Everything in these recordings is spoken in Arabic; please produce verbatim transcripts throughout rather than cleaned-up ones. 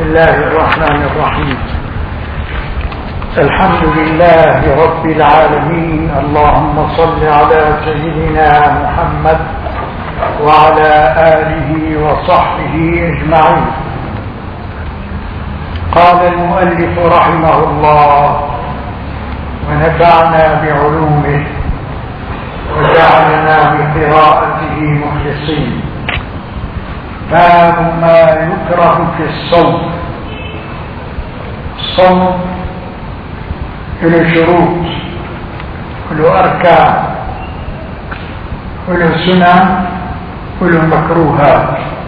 الله الرحمن الرحيم. الحمد لله رب العالمين. اللهم صل على سيدنا محمد وعلى آله وصحبه أجمعين. قال المؤلف رحمه الله ونفعنا بعلومه وجعلنا بقراءته مخلصين. باب ما يكره في الصوم. الصوم له شروط وله أركان وله سنن وله مكروهات.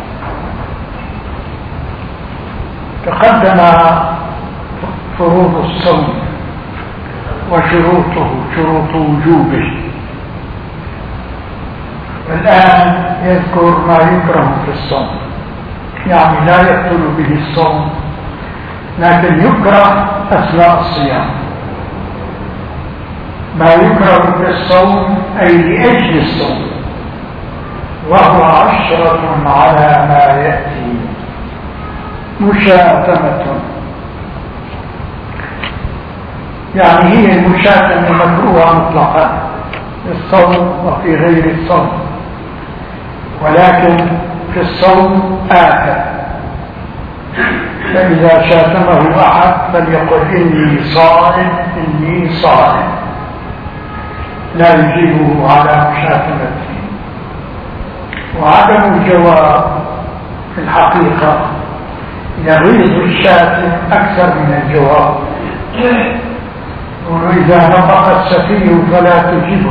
تقدم فروض الصوم وشروطه شروط وجوبه، والآن يذكر ما يكره في الصوم، يعني لا يبطل به الصوم لكن يكره أثناء الصيام. ما يكره في الصوم أي لأجل الصوم، وهو عشرة على ما يأتي. مشاتمة، يعني هي المشاتمة مكروهة مطلقا في الصوم وفي غير الصوم، ولكن في الصوم آثم. فإذا شاتمه أحد فليقل إني صائم إني صائم، لا يجيبه على مشاتمته. وعدم الجواب في الحقيقة يغيظ الشاتم أكثر من الجواب. وإذا نطق السفيه فلا تجبه،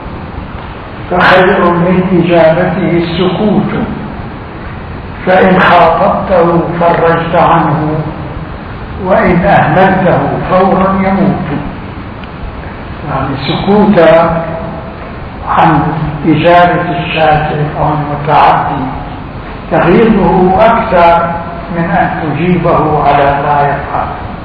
فخير من إجابته السكوت، فإن خاطبته فرجت عنه، وإن أهملته فورا يموت. يعني سكوت عن إجابة الشاتم أو المتعدي تغيظه أكثر من أن تجيبه على ما يفعل.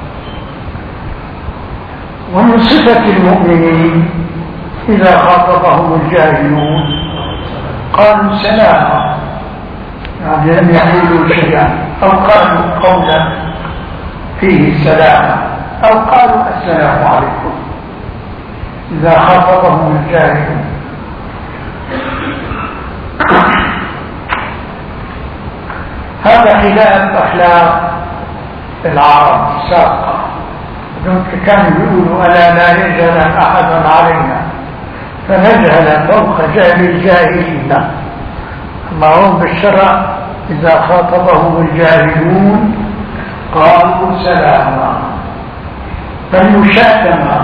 ومن صفة المؤمنين إذا خاطبهم الجاهلون قالوا سلاما، يعني لم يقولوا شيئا، أو قالوا قولا فيه سلاما، أو قالوا السلام عليكم إذا خاطبهم الجاهلون. هذا خلاف أخلاق العرب السابقة، كانوا يقولوا ألا لا يجهل أحد علينا فنجهل فوق جهل الجاهلين. أما هم بالشرع إذا خاطبهم الجاهلون قالوا سلاما. فالمشاتمة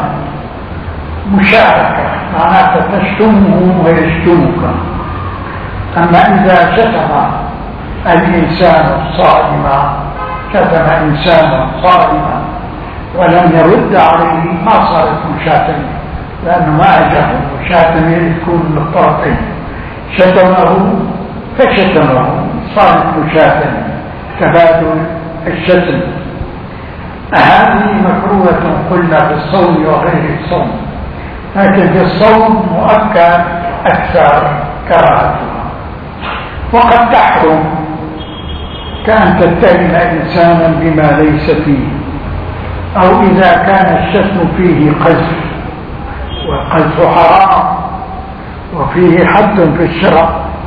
مشاركة، معناته تشتمه ويشتمك. أما إذا شتم الإنسان الصائم، شتم إنسانا صائما ولم يرد عليه ما صارت مشاتمة، لأنه ما أجاه. مشاتمة تكون من الطرفين، شتمه فشتمه، صارت مشاتمة، تبادل الشتم. هذه مكروهة قلنا في الصوم وغير الصوم، لكن في الصوم مؤكد أكثر كراهتها. وقد تحرم كأن تتهم إنسانا بما ليس فيه، أو إذا كان الشتم فيه قذف، والقذف حرام وفيه حد في الشرع.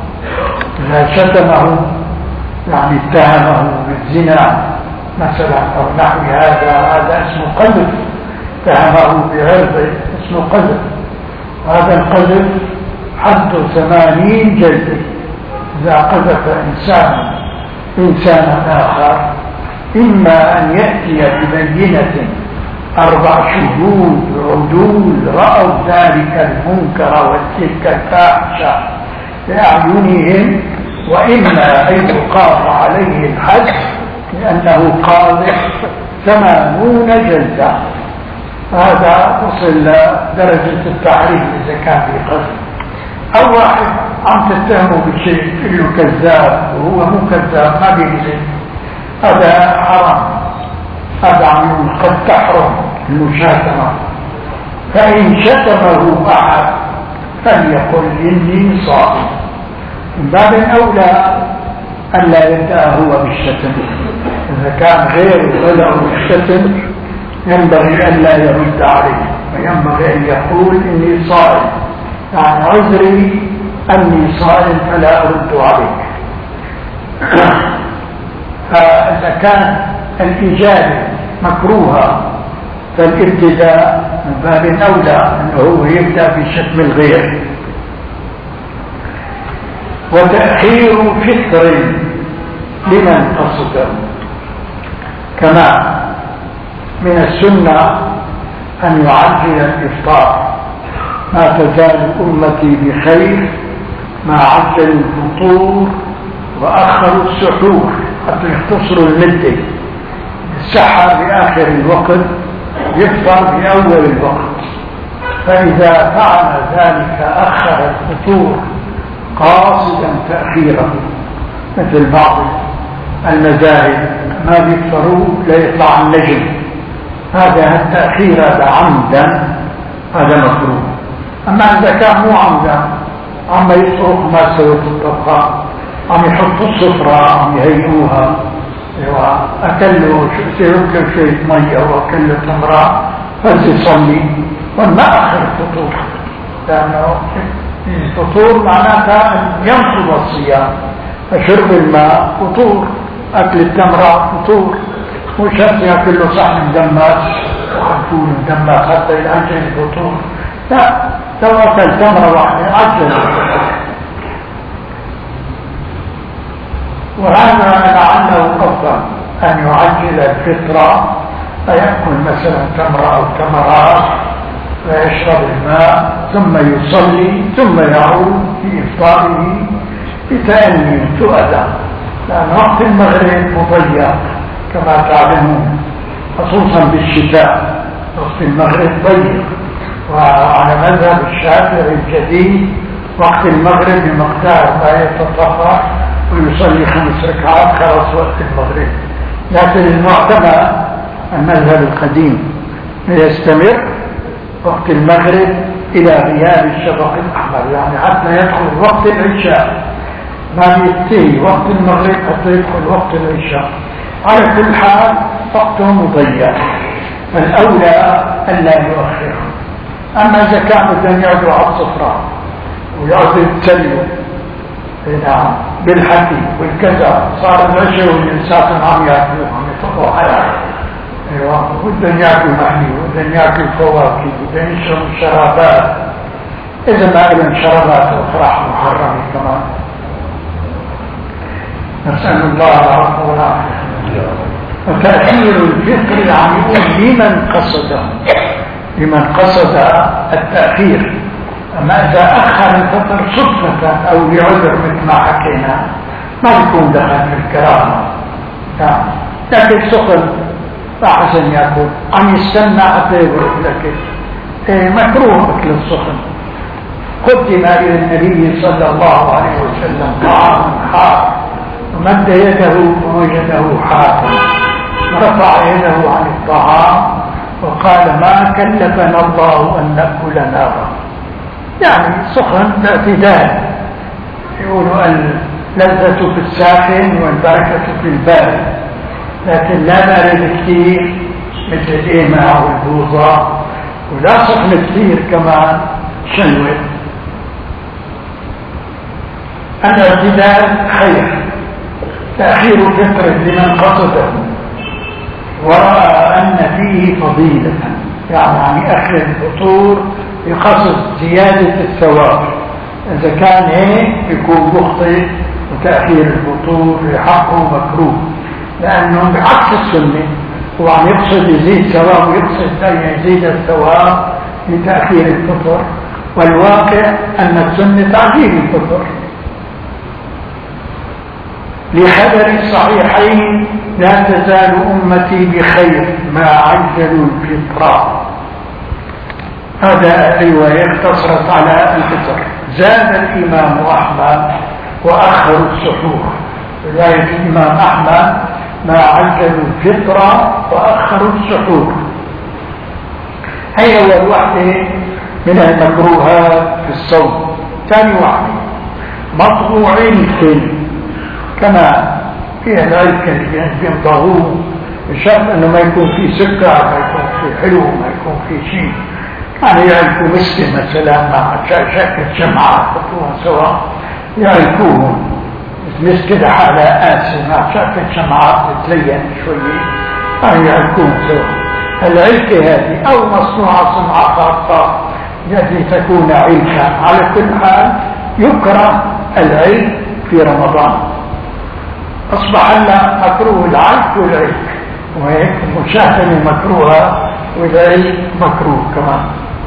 إذا شتمه يعني اتهمه بالزنا مثلا أو نحو هذا، هذا اسمه قذف. اتهمه بعرضه اسمه قذف، وهذا القذف حد ثمانين جلدة. إذا قذف إنسان إنسانا آخر إما أن يأتي ببينة أربع شهود عدول رأوا ذلك المنكر وتلك الفاحشة بأعينهم، وإما أن يقام عليه الحد لأنه قاذف ثمانون جلدة. هذا وصل درجة التحريم إذا كان في قذف. أو واحد عم تتهمه بشيء تقول له كذاب وهو مو كذاب، ما بيكذب، هذا حرام. هذا عم قد تحرم المشاتمة. فإن شتمه أحد فليقل إني صائم. من باب أولى ألا يبدأ هو بالشتم، إذا كان غير ولو الشتم ينبغي أن لا يرد عليه، وينبغي أن يقول إني صائم، يعني عذري أني صائم فلا أرد عليك. فإذا كان الإجابة مكروهة فالابتداء من باب أولى أنه يبدأ بشتم الغير. وتأخير فطر لمن قصده، كما من السنة أن يعجل الإفطار، ما تزال أمتي بخير ما عجلوا الفطور وأخروا السحور، حتى يختصروا المدة. السحر بآخر الوقت، يفطر بأول الوقت. فإذا فعل ذلك أخر الفطور قاصدا تأخيره، مثل بعض المذاهب ما بيفطروا لا يطلع النجم، هذا التأخير هذا عمدا، هذا مكروه. أما إذا كان مو عمدا، عم يصرخ ما سوت الطبخة، عم يحطوا السفرة، عم يهيئوها، أكلوا سيركب شوية مية وأكلوا تمرة فليصلي وما أخر الفطور، لأنه الفطور معناتها أن ينقض الصيام. فشرب الماء فطور، أكل التمرة فطور، وشرط يأكل له صحن دماس وخلفون دماس حتى يأجل الفطور. لا، لو أكل تمرة واحدة أجل الفطور. وهذا لعله أفضل أن يعجل الفطرة، فيأكل مثلا تمرة أو تمرات ويشرب الماء ثم يصلي ثم يعود في إفطاره بتأني تؤدى، لأن وقت المغرب مضيق كما تعلمون، خصوصا بالشتاء وقت المغرب ضيق. وعلى مذهب الشافعي الجديد وقت المغرب بمقدار ما يتطهر ويصلي خمس ركعات خلاص وقت المغرب. لكن المعتمد المذهب القديم يستمر وقت المغرب إلى غياب الشفق الأحمر، يعني حتى يدخل وقت العشاء، ما بينتهي وقت المغرب حتى يدخل وقت العشاء. على كل حال وقته مضيق، فالأولى ألا يؤخره. أما إذا كانوا بدهم يقعدوا على الصفرة ويقعدوا يتسلوا بالحكي والكذا، صار العشاء والإنسان عم يأكلوا عم يطلعوا حياة، ايوه، بدهم ياكلوا محلي وبدهم ياكلوا فواكه وبدهم يشربوا شرابات، اذا ما لهم شرابات وافراح محرمه كمان. نسال الله العفو والعافيه. وتاخير الفطر يعني لمن قصد لمن قصد التاخير. اما اذا اخر الفطر صدفه او لعذر مثل ما حكينا ما يكون دخل في الكرامه، لكن سخن فحسن يأكل، عم يستنى حتى يبرد لك. إيه مكروه أكل السخن. قدم إلى النبي صلى الله عليه وسلم طعام حار، ومد يده ووجده حارا، ورفع يده عن الطعام وقال ما كلفنا الله أن نأكل نارا. يعني سخن باعتدال، يقولوا اللذة في الساخن والبركة في البارد، لكن لا بارد كثير مثل الإيماء والبوظة، ولا سخن كثير كمان شنوة. الاعتدال خير. تأخير فطر لمن قصده ورأى أن فيه فضيلة، يعني أخر الفطور بقصد زيادة الثواب. إذا كان هيك يكون مخطئ، وتأخير الفطور في حقه مكروه، لأنه بعكس السنة، هو عم يقصد يزيد ثواب ويقصد أن يزيد الثواب لتأخير الفطر، والواقع أن السنة تعجيل الفطر. لخبر الصحيحين لا تزال أمتي بخير ما عجلوا الفطر. هذا رواية اقتصرت على الفطر. زاد الإمام أحمد وأخروا السحور. رواية الإمام أحمد ما عجلوا الفطر وأخروا السحور. هي أول واحدة من المكروهات في الصوم. ثاني واحدة مطبوعين الفيلم، كما فيها العلك اللي بيمضغوه، بشرط انه ما يكون في سكر، ما يكون في حلو، ما يكون في شيء. يعني يعلكوا مسكة مثلا مع شكل جمعة يحطوها سوا، يعلكوهم مسكة لحالة آسة مع شكل جمعة تتلين شوية، يعني يعلكوهم سوا. العلكة هذه أو مصنوعة صنعة خاصة التي تكون علكة. على كل حال يكره العلك في رمضان، أصبح لنا مكروه العلك والعلك، وهيك المشاهدة مكروهة والعلك مكروه كمان.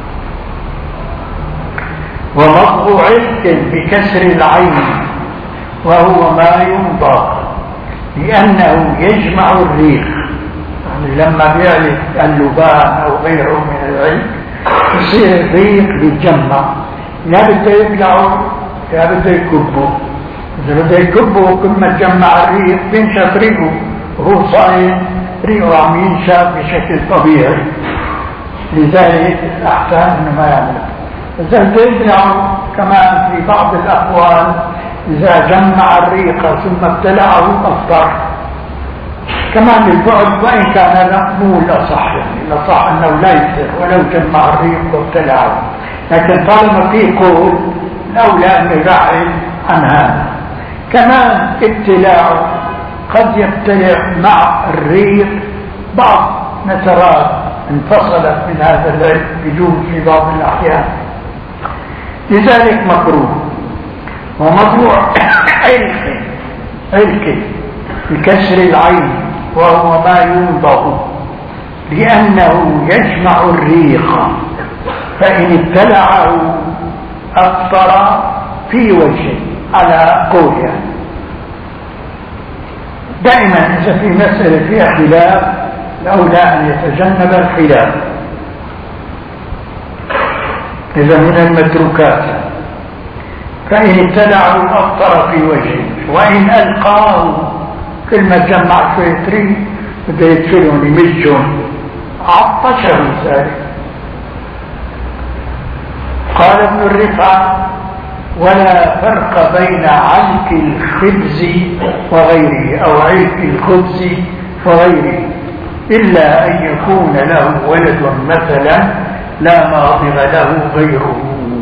ومضغ علك بكسر العين وهو ما يمضغ لأنه يجمع الريق. يعني لما بيعلك اللبان أو غيره من العلك يصير الريق بيتجمع، يا بده يبلعه يا بده يكبه. إذا بده يكبه كل ما تجمع الريق بينشف ريقه، وهو صايم ريقه عم ينشف بشكل طبيعي، لذلك الأحسن إنه ما يعمله. إذا بده يبلعه كمان في بعض الأقوال إذا جمع الريق ثم ابتلعه أفطر. كمان البعد وإن كان مو الأصح، يعني الأصح أنه لا يفطر ولو جمع الريق وابتلعه، لكن طالما في قول الأولى أن يبعد عن هذا. كمان ابتلاعه قد يبتلع مع الريق بعض نترات انفصلت من هذا العلم بدون في بعض الأحيان، لذلك مكروه. وموضوع علك علك بكسر العين وهو ما يمضغ لأنه يجمع الريق، فإن ابتلعه أفطر في وجهه على قولها. دائما إذا في مسألة فيها خلاف الأولى أن يتجنب الخلاف، إذا من المتروكات. فإن ابتلعه أفطر في وجهه، وإن ألقاه كل ما جمع شوية ريق بده يدفلهم يمجهم عطشه ذلك. قال ابن الرفعة: ولا فرق بين علك الخبز وغيره أو علك الخبز وغيره إلا أن يكون له ولد مثلا لا ماضغ له غيره.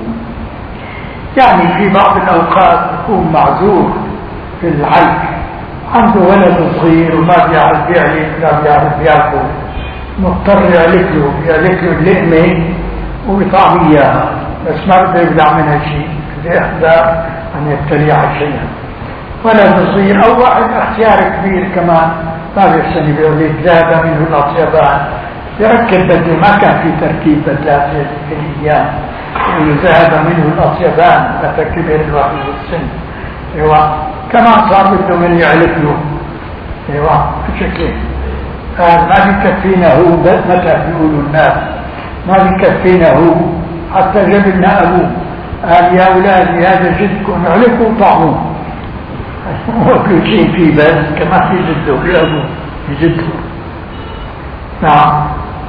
يعني في بعض الأوقات يكون معذور في العلك، عنده ولد صغير وما بيعرف يعلك لا بيعرف ياكل، مضطر يعلك له يعلك له اللقمة ويطعم إياها، بس ما بده يبلع منها شيء، بده يحذر أن يبتلع شيئا. ولد صغير أو واحد اختيار كبير كمان ما بيحسن بيقول لك ذهب منه الأطيبان، يركب بدله، ما كان في تركيب بدلات في الأيام، يعني ذهب منه الأطيبان متى كبر الواحد السن. ايوه كمان صار بده من يعلك له. ايوه بشكل هذا ما بيكفينا هو، متى بيقولوا الناس ما بيكفينا هو، حتى جبنا أبوه قال يا أولادي هذا جدكم عليكم طعموه، وكل شيء فيه بس كما في جده في أبوه في جده. نعم.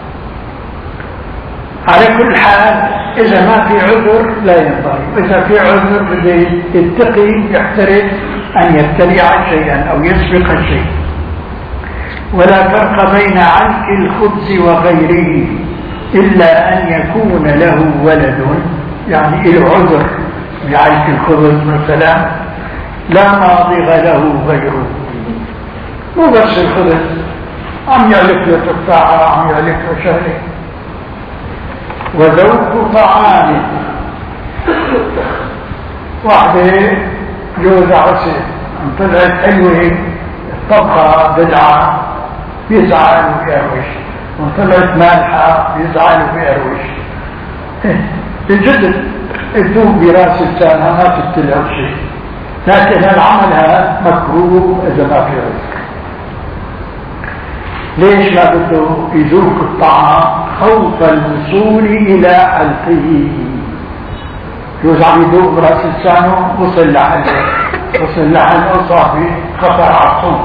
على كل حال إذا ما في عذر لا ينبغي، إذا في عذر بده يتقي يحترز أن يبتلع شيئا أو يسبق شيء. ولا فرق بين علك الخبز وغيره إلا أن يكون له ولد، يعني له عذر بعلك الخبز مثلا لا ماضغ له غيره، مو بس الخبز، عم يعلك له تفاحة، عم يعلك له شهري. وذوق طعام، واحدة جوز عسل طلعت حلوة الطبخة بدعة بيزعل ويروش، وطلعت مالحة بيزعل ويروش. الجد الذوق براس السنة ما تبتلع شيء، لكن العمل هذا مكروه إذا ما في رزق. ليش ما بده يذوق الطعام؟ خوف الوصول إلى حلقه. يوز عم يذوق براس لسانه وصل لحلقه، وصل لحلقه صافي خطر على الصوم.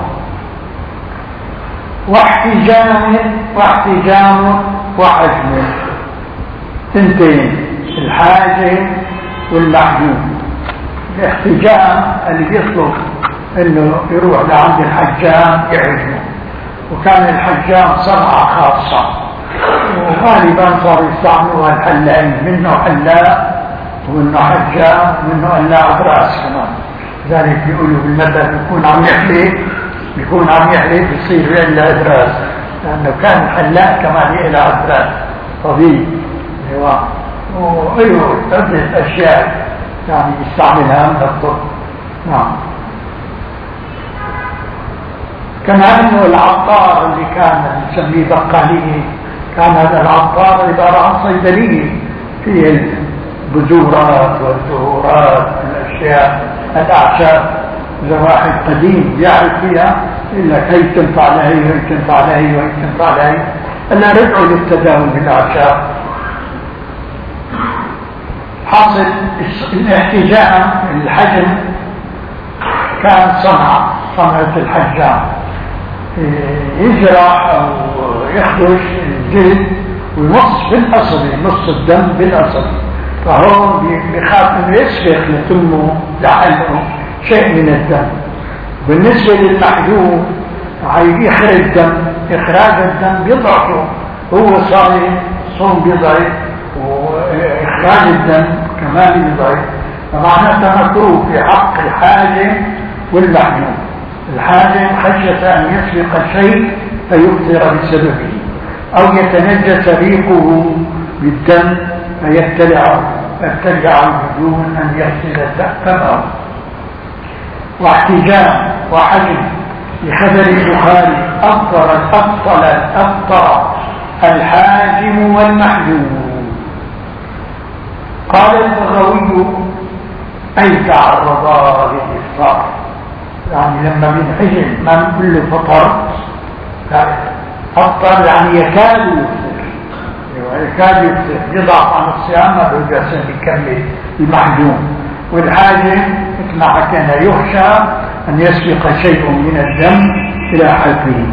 واحتجام واحتجام وحجم، تنتين الحاجة والمحجوم. الاحتجام اللي بيطلب انه يروح لعند الحجام يعجنه، وكان الحجام صنعة خاصة، وغالبا صاروا يستعملوها الحلاقين، منه حلاق ومنه حجام ومنه قلاع براس كمان. لذلك بيقولوا بالمثل بيكون عم يحلق بيكون عم يحلق بيصير يقلع ادراس، لانه كان الحلاق كمان يقلع ادراس طبيب. وايوه عدة اشياء يعني يستعملها من الطب. نعم. كما انه العطار اللي كان نسميه بقاليه، كان هذا العطار عبارة عن صيدلية فيه البذورات والزهورات الاشياء الاعشاب. اذا واحد قديم يعرف فيها الا هي تنفع لهي وهي تنفع لهي وهي تنفع لهي، الا رجعوا للتداول بالاعشاب. حاصل الاحتجام الحجم كان صنعة صنعة الحجام، يجرح او يخدش الجلد ويمص بالأصل، يمص الدم بالأصل، فهون بيخاف انه يسبق لتمه لعله شيء من الدم. بالنسبة للمحجوم يخرج الدم، إخراج الدم بيضعفه، هو صايم صوم بيضعف وإخراج الدم كمان بيضعف، فمعناتها مكروه في حق الحاجم والمحجوم. الحاجم خشية أن يسبق الشيء فيفطر بسببه، أو يتنجس ريقه بالدم فيبتلعه فيبتلعه بدون أن يغسل فمه. واحتجام وحجم لخبر البخاري أفطر أفطر أفطر الحاجم والمحجوم. قال البغوي أي تعرضا للإفطار، يعني لما بنحجم ما نقول له فطر، أفطر يعني يكاد يفطر، يكاد يفطر، يضعف عن الصيام ما بيقدر يكمل المحجوم. والحاجم مثل ما حكينا يخشى أن يسبق شيء من الدم إلى حلقه.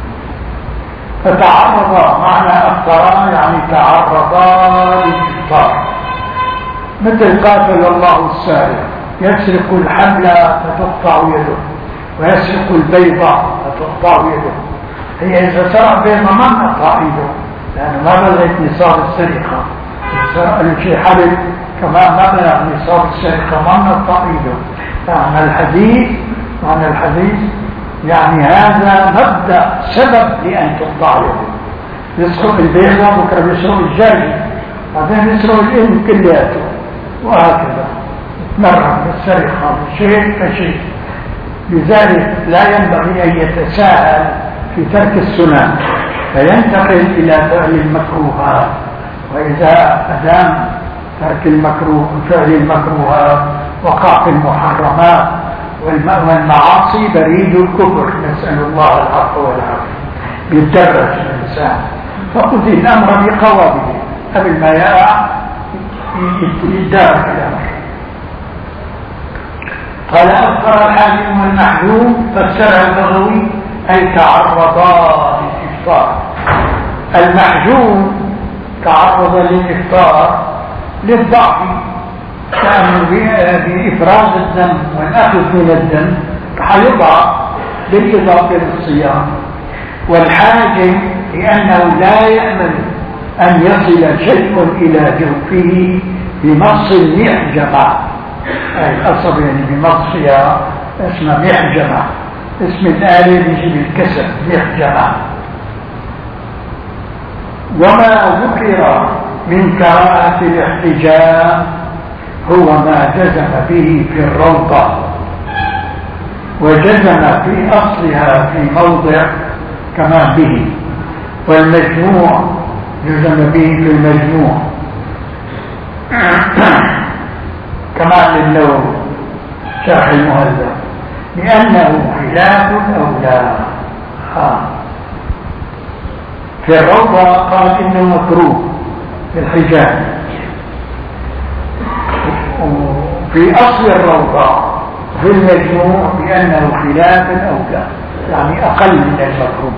فتعرضا معنى أفطرا يعني تعرضا للإفطار، مثل قاتل الله السارق، يسرق الحبل فتقطع يده، ويسرق البيضة فتقطع يده. هي إذا سرق بيضة ما نقطع يده لأنه ما بلغت نصاب السرقة، سرق شيء حبل كمان ما بلغ نصاب السرقة ما نقطع يده. معنى الحديث معنى الحديث يعني هذا مبدأ سبب لأن تقطع يده. يسرق البيضة بكرة يسرق الجاري، بعدين يسرق الإبن كلياته، وهكذا يتمرن بالسرقة شيء كشيء. لذلك لا ينبغي أن يتساهل في ترك السنن فينتقل إلى فعل المكروهات. وإذا أدام ترك المكروه فعل المكروهات وقع في المحرمات والمعاصي بريد الكفر، نسأل الله العفو والعافية. يتدرج الإنسان فخذ الأمر بقوابه قبل ما يقع يدار في الأمر. قال أفطر الحاكم والمحجوم فسرها البغوي أي تعرضا للإفطار. المحجوم تعرض للإفطار للضعف، كأنه بإفراز الدم والأخذ من الدم حيضعف بالإضافة للصيام. والحاجم لأنه لا يأمن أن يصل شيء إلى جوفه بمص المحجمة، أي الأصل يعني بمصها اسمه محجمة، اسم الآلة يجي بالكسر محجمة. وما ذكر من كراهة الاحتجام هو ما جزم به في الروضة، وجزم في أصلها في موضع كما به، والمجموع جزم به في المجموع كما للنووي شرح المهذب، لأنه خلاف الأولى. في الروضة قال إنه مكروه في الحجاب، في أصل الروضة في المجموع بأنه خلاف الأولى، يعني أقل من المكروه.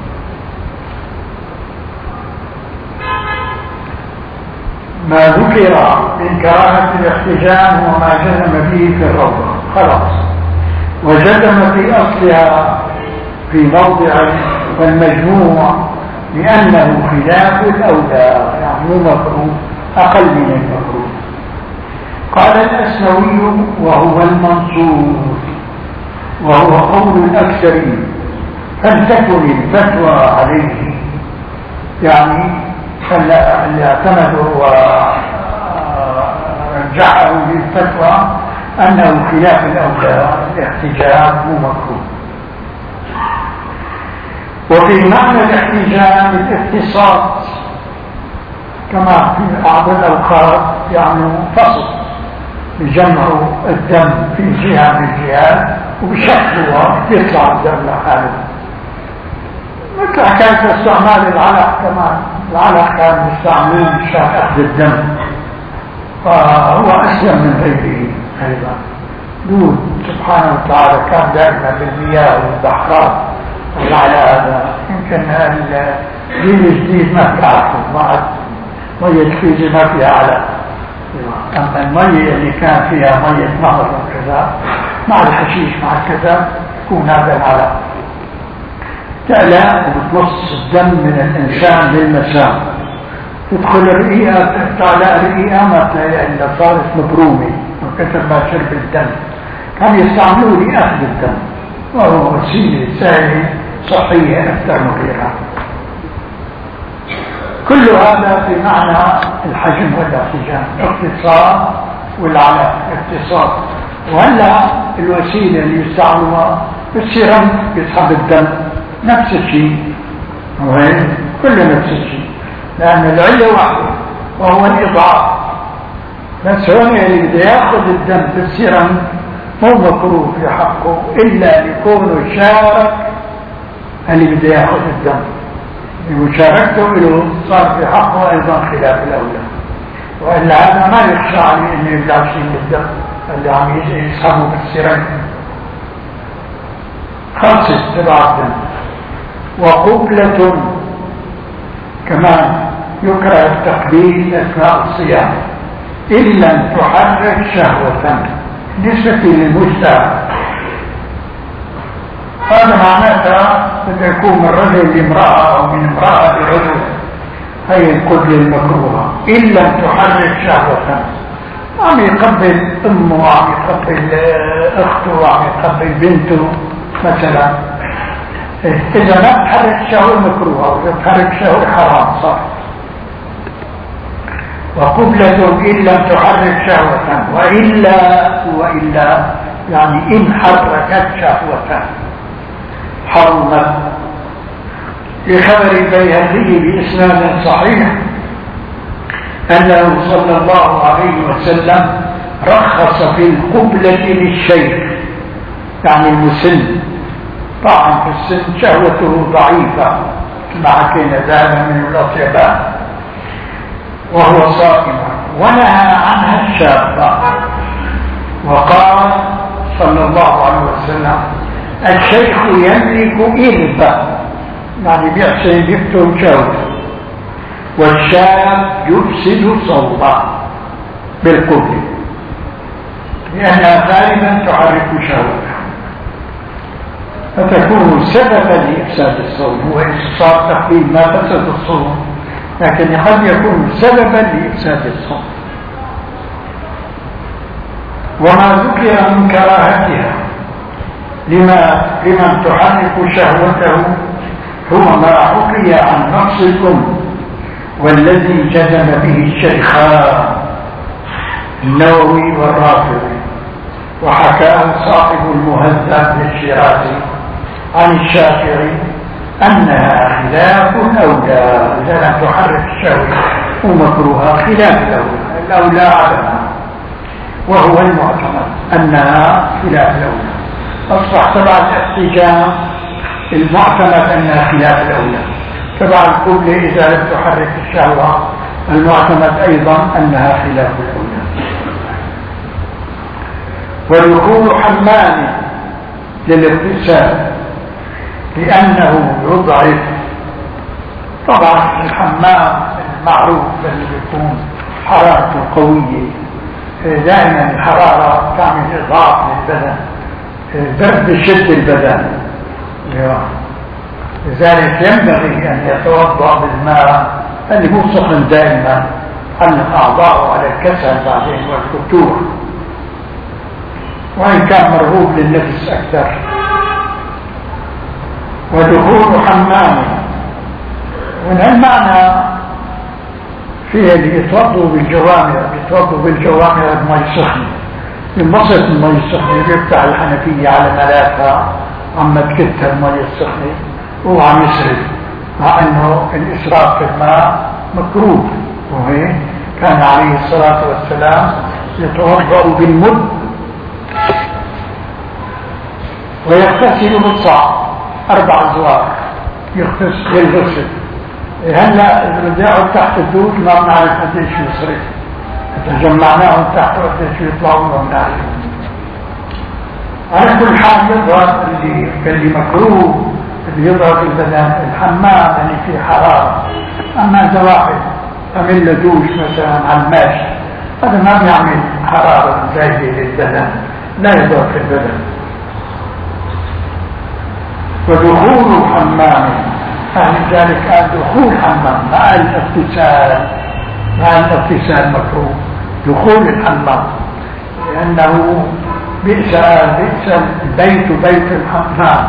ما ذكر من كراهة الاحتجام وما جزم به في الروضة خلاص. وجزم في أصلها في موضع والمجموع لأنه خلاف الأولى، يعني مو مكروه، أقل من المكروه. قال الأسنوي وهو المنصور وهو قول الأكثرين، فلتكن الفتوى عليه، يعني اللي اعتمدوا ورجعه للفتوى أنه خلاف الأولى، الاحتجاج مو مكروه. وفي معنى الاحتجاج الاختصاص، كما في بعض الأوقات يعني فصل بجمع الدم في جهة من الجهات وبشكله يطلع الدم لحاله، مثل حكاية استعمال العلق. كمان العلق كان يستعملون مشان أخذ الدم، فهو أسلم من غيره أيضا. دون سبحانه وتعالى كان دائما بالمياه والبحرات، وعلى هذا يمكن الجيل الجديد ما تعرفه، بعد مية الفيزي ما فيها علق، أما المية اللي كان فيها مية نهر وكذا مع الحشيش مع كذا يكون هذا العلق. تألى وبتمص الدم من الإنسان للمسام، تدخل الرئة، تعلى الرئة ما تلاقي إلا صارت مبرومة وكثر ما شرب الدم. كان يستعملوه لأخذ الدم، وهو وسيلة سهلة صحية أكثر من غيرها. كل هذا في معنى الحجم والاحتجام، الاقتصاد والعلاء، اقتصاد. وهلا الوسيلة اللي يستعملوها بالسيرم يسحب الدم، نفس الشيء، وهي كله نفس الشيء، لأن العلة واحدة وهو الإضعاف. بس هون اللي بده ياخذ الدم بالسيرم مو مكروه في حقه إلا لكونه شارك اللي بده ياخذ الدم، بمشاركته له صار في حقه أيضا خلاف الأولى. وإلا هذا ما يخشى عليه إنه يبلع شيء من الدم اللي عم يسحبه بالسيرم، خلصت تبع الدم. وقبلة كمان يكره التقبيل أثناء الصيام إن لم تحرك شهوة نسبة للمجتمع. هذا معناتها بده يكون من رجل لامرأة أو من امرأة لرجل، هي القبلة المكروهة إن لم تحرك شهوة. عم يقبل أمه، عم يقبل أخته، عم يقبل بنته مثلا، إذا ما تحرك شهوة مكروهة، وإذا تحرك شهوة حرام صار. وقبلة إن لم تحرك شهوة، وإلا وإلا يعني إن حركت شهوة حرمت. لخبر البيهقي بإسناد صحيح أنه صلى الله عليه وسلم رخص في القبلة للشيخ، يعني المسن، طبعا في السن شهوته ضعيفة كما حكينا ذلك من الأطباء، وهو صائم، ونهى عنها الشابة. وقال صلى الله عليه وسلم الشيخ يملك إربة، يعني بيحسن يكتب شهوة، والشاب يفسد صوبه بالقبل لأنها غالبا تحرك شهوته، فتكون سببا لإفساد الصوم. هو إصرار تقليل ما فسد الصوم، لكن قد يكون سببا لإفساد الصوم. وما ذكر من كراهتها لما لمن تحرك شهوته هو ما حكي عن نقص الأم، والذي جزم به الشيخان النووي والرافضي، وحكاه صاحب المهذب للشيرازي عن الشافعي أنها خلاف الأولى، إذا لم تحرك الشهوة ومكروها خلاف الأولى، الأولى عدمها، وهو المعتمد أنها خلاف الأولى. أصبح تبع الاحتجام المعتمد أنها خلاف الأولى، تبع القبلة إذا لم تحرك الشهوة المعتمد أيضا أنها خلاف الأولى. ودخول حمام للاغتسال لأنه يضعف. طبعا الحمام المعروف اللي بيكون حرارته قوية، دائما الحرارة تعمل إضعاف للبدن، البرد بشد البدن. لذلك ينبغي أن يتوضأ بالماء اللي مو سخن دائما، علق أعضاءه على الكسل بعدين والفتور، وإن كان مرغوب للنفس أكثر. ودخول حمام، ومن المعنى فيه اللي يتوضوا بالجوامع، يتوضوا بالجوامع بمي سخنة، ينبسط المي السخنة، يفتح الحنفية على ملاكها عم تكتر المي السخنة وعم يسرف، مع انه الاسراف في الماء مكروه. وهي كان عليه الصلاة والسلام يتوضأ بالمد ويغتسل بالصاع، اربع ازواج يغتسل يغتسل. هلا اذا بدي اقعد تحت الدود ما بنعرف قديش يصرف، اذا جمعناهم تحت قديش يطلعوا ما بنعرف. على كل حال يظهر اللي اللي مكروه، اللي يظهر في البدن الحمام يعني فيه حرارة. اما اذا واحد عمل له دوش مثلا على الماشي، هذا ما بيعمل حرارة زايدة للبدن، لا يظهر في البدن. ودخول حمام، يعني ذلك قال دخول حمام مع الاغتسال، مع الاغتسال مكروه دخول الحمام، لأنه بئس بئس البيت بيت الحمام.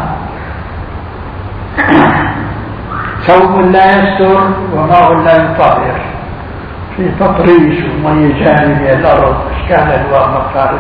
ثوب لا يستر وماء لا يطهر، في تطريش ومي جاري الأرض اشكال الواء مقارب.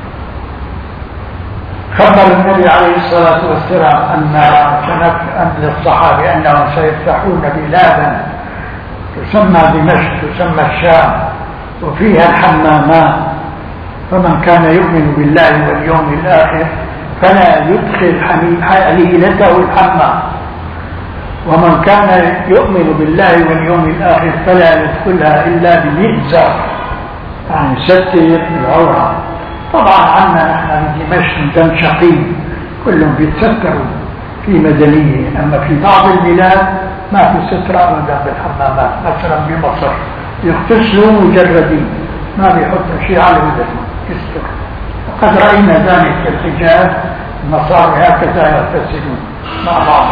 خبر النبي عليه الصلاة والسلام أن أن للصحابة أنهم سيفتحون بلادا تسمى دمشق، تسمى الشام، وفيها الحمامات، فمن كان يؤمن بالله واليوم الآخر فلا يدخل حليلته الحمام، ومن كان يؤمن بالله واليوم الآخر فلا يدخلها إلا بمئزر، يعني ستر العورة. طبعا عنا نحن من دمشق دمشقين كلهم بيتستروا في مدنية، أما في بعض البلاد ما في ستر أبدا بالحمامات. مثلا بمصر يغتسلوا مجردين، ما بيحطوا شيء على بدنهم يستر. وقد رأينا ذلك في الحجاز، النصارى هكذا يغتسلون مع بعضهم.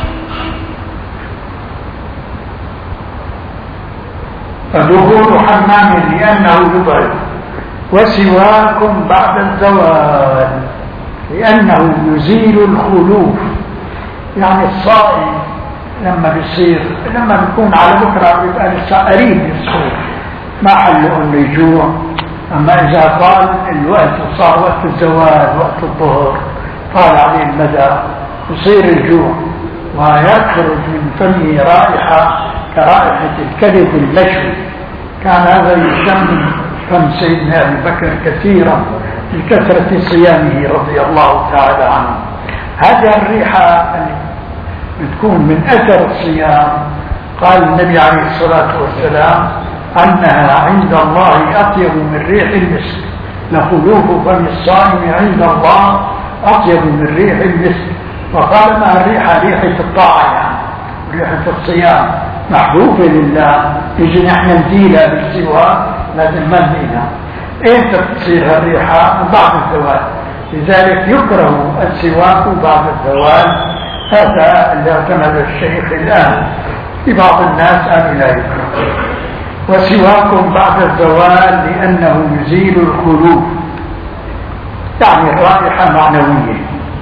فدخول حمام لأنه يبعد، وسواكم بعد الزوال لأنه يزيل الخلوف. يعني الصائم لما بيصير لما بيكون على بكرة بيبقى لسه قريب يصوم، ما حله انه يجوع. اما اذا قال الوقت وصار وقت الزوال وقت الظهر طال عليه المدى يصير الجوع، ويخرج من فمه رائحة كرائحة الكبد المشوي. كان هذا يشم فم سيدنا أبي بكر كثيرا لكثرة صيامه رضي الله تعالى عنه. هذه الريحة بتكون من أثر الصيام. قال النبي عليه الصلاة والسلام أنها عند الله أطيب من ريح المسك، لخلوف فم الصائم عند الله أطيب من ريح المسك. وقال ما الريحة ريحة الطاعة، يعني ريحة الصيام محبوبة لله، يجي نحن نديلها بالسواك لازم ما نديلها. ايمتى بتصير الريحة؟ بعد الزوال. لذلك يكره السواك بعد الزوال، هذا اللي اعتمد الشيخ الآن. في بعض الناس قالوا لا يكره. وسواكم بعد الزوال لأنه يزيل الخلوف، يعني الرائحة معنوية.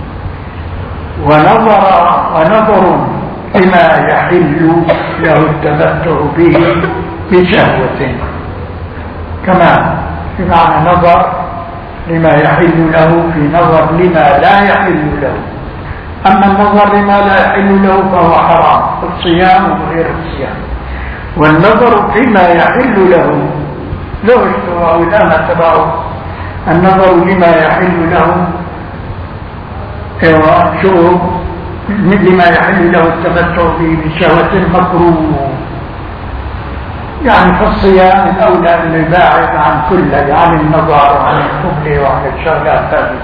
ونظر ونظر بما يحل له التمتع به بشهوة، كمان بمعنى نظر لما يحل له في نظر لما لا يحل له. أما النظر لما لا يحل له فهو حرام، الصيام وغير الصيام. والنظر فيما يحل له لو اشتراه الآن تبعه النظر لما يحل له ايوه شو لما يحل له التمتع به بشهوة مكروه. يعني في الصيام الأولى أن يباعد عن كل، عن النظر وعن القبل وعن الشغلات هذه.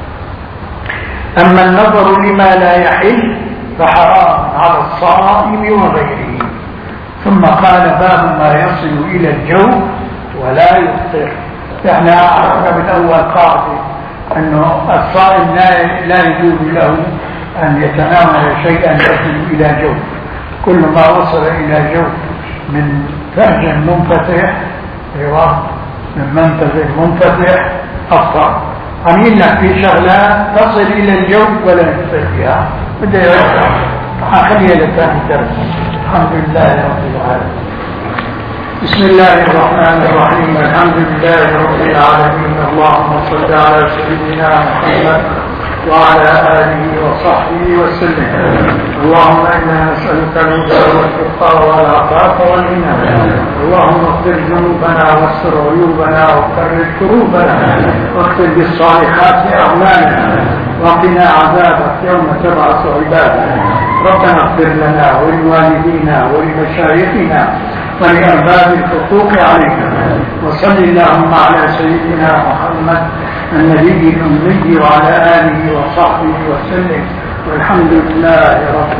أما النظر لما لا يحل فحرام على الصائم وغيره. ثم قال باب ما يصل إلى الجوف ولا يفطر. يعني عرفنا بالأول قاعدة أنه الصائم لا يجوز له أن يتناول شيئا يصل إلى جوف، كل ما وصل إلى جوف من فرج منفتح من منتج منفتح أفضل. عم يقول في شغلات تصل إلى الجوف ولا يصل فيها، بدي يرجع خليها لثاني درس. الحمد لله رب العالمين. بسم الله الرحمن الرحيم. الحمد لله رب العالمين. اللهم صل على سيدنا محمد وعلى آله وصحبه وسلم. اللهم إنا نسألك الهدى والتقى والعفاف والغنى. اللهم اغفر ذنوبنا واستر عيوبنا وفرج كروبنا واختم بالصالحات أعمالنا وقنا عذابك يوم تبعث عبادك. ربنا اغفر لنا ولوالدينا ولمشايخنا ولأرباب الحقوق علينا. وصل اللهم على سيدنا محمد النبي الأمي وعلى آله وصحبه وسلم، والحمد لله رب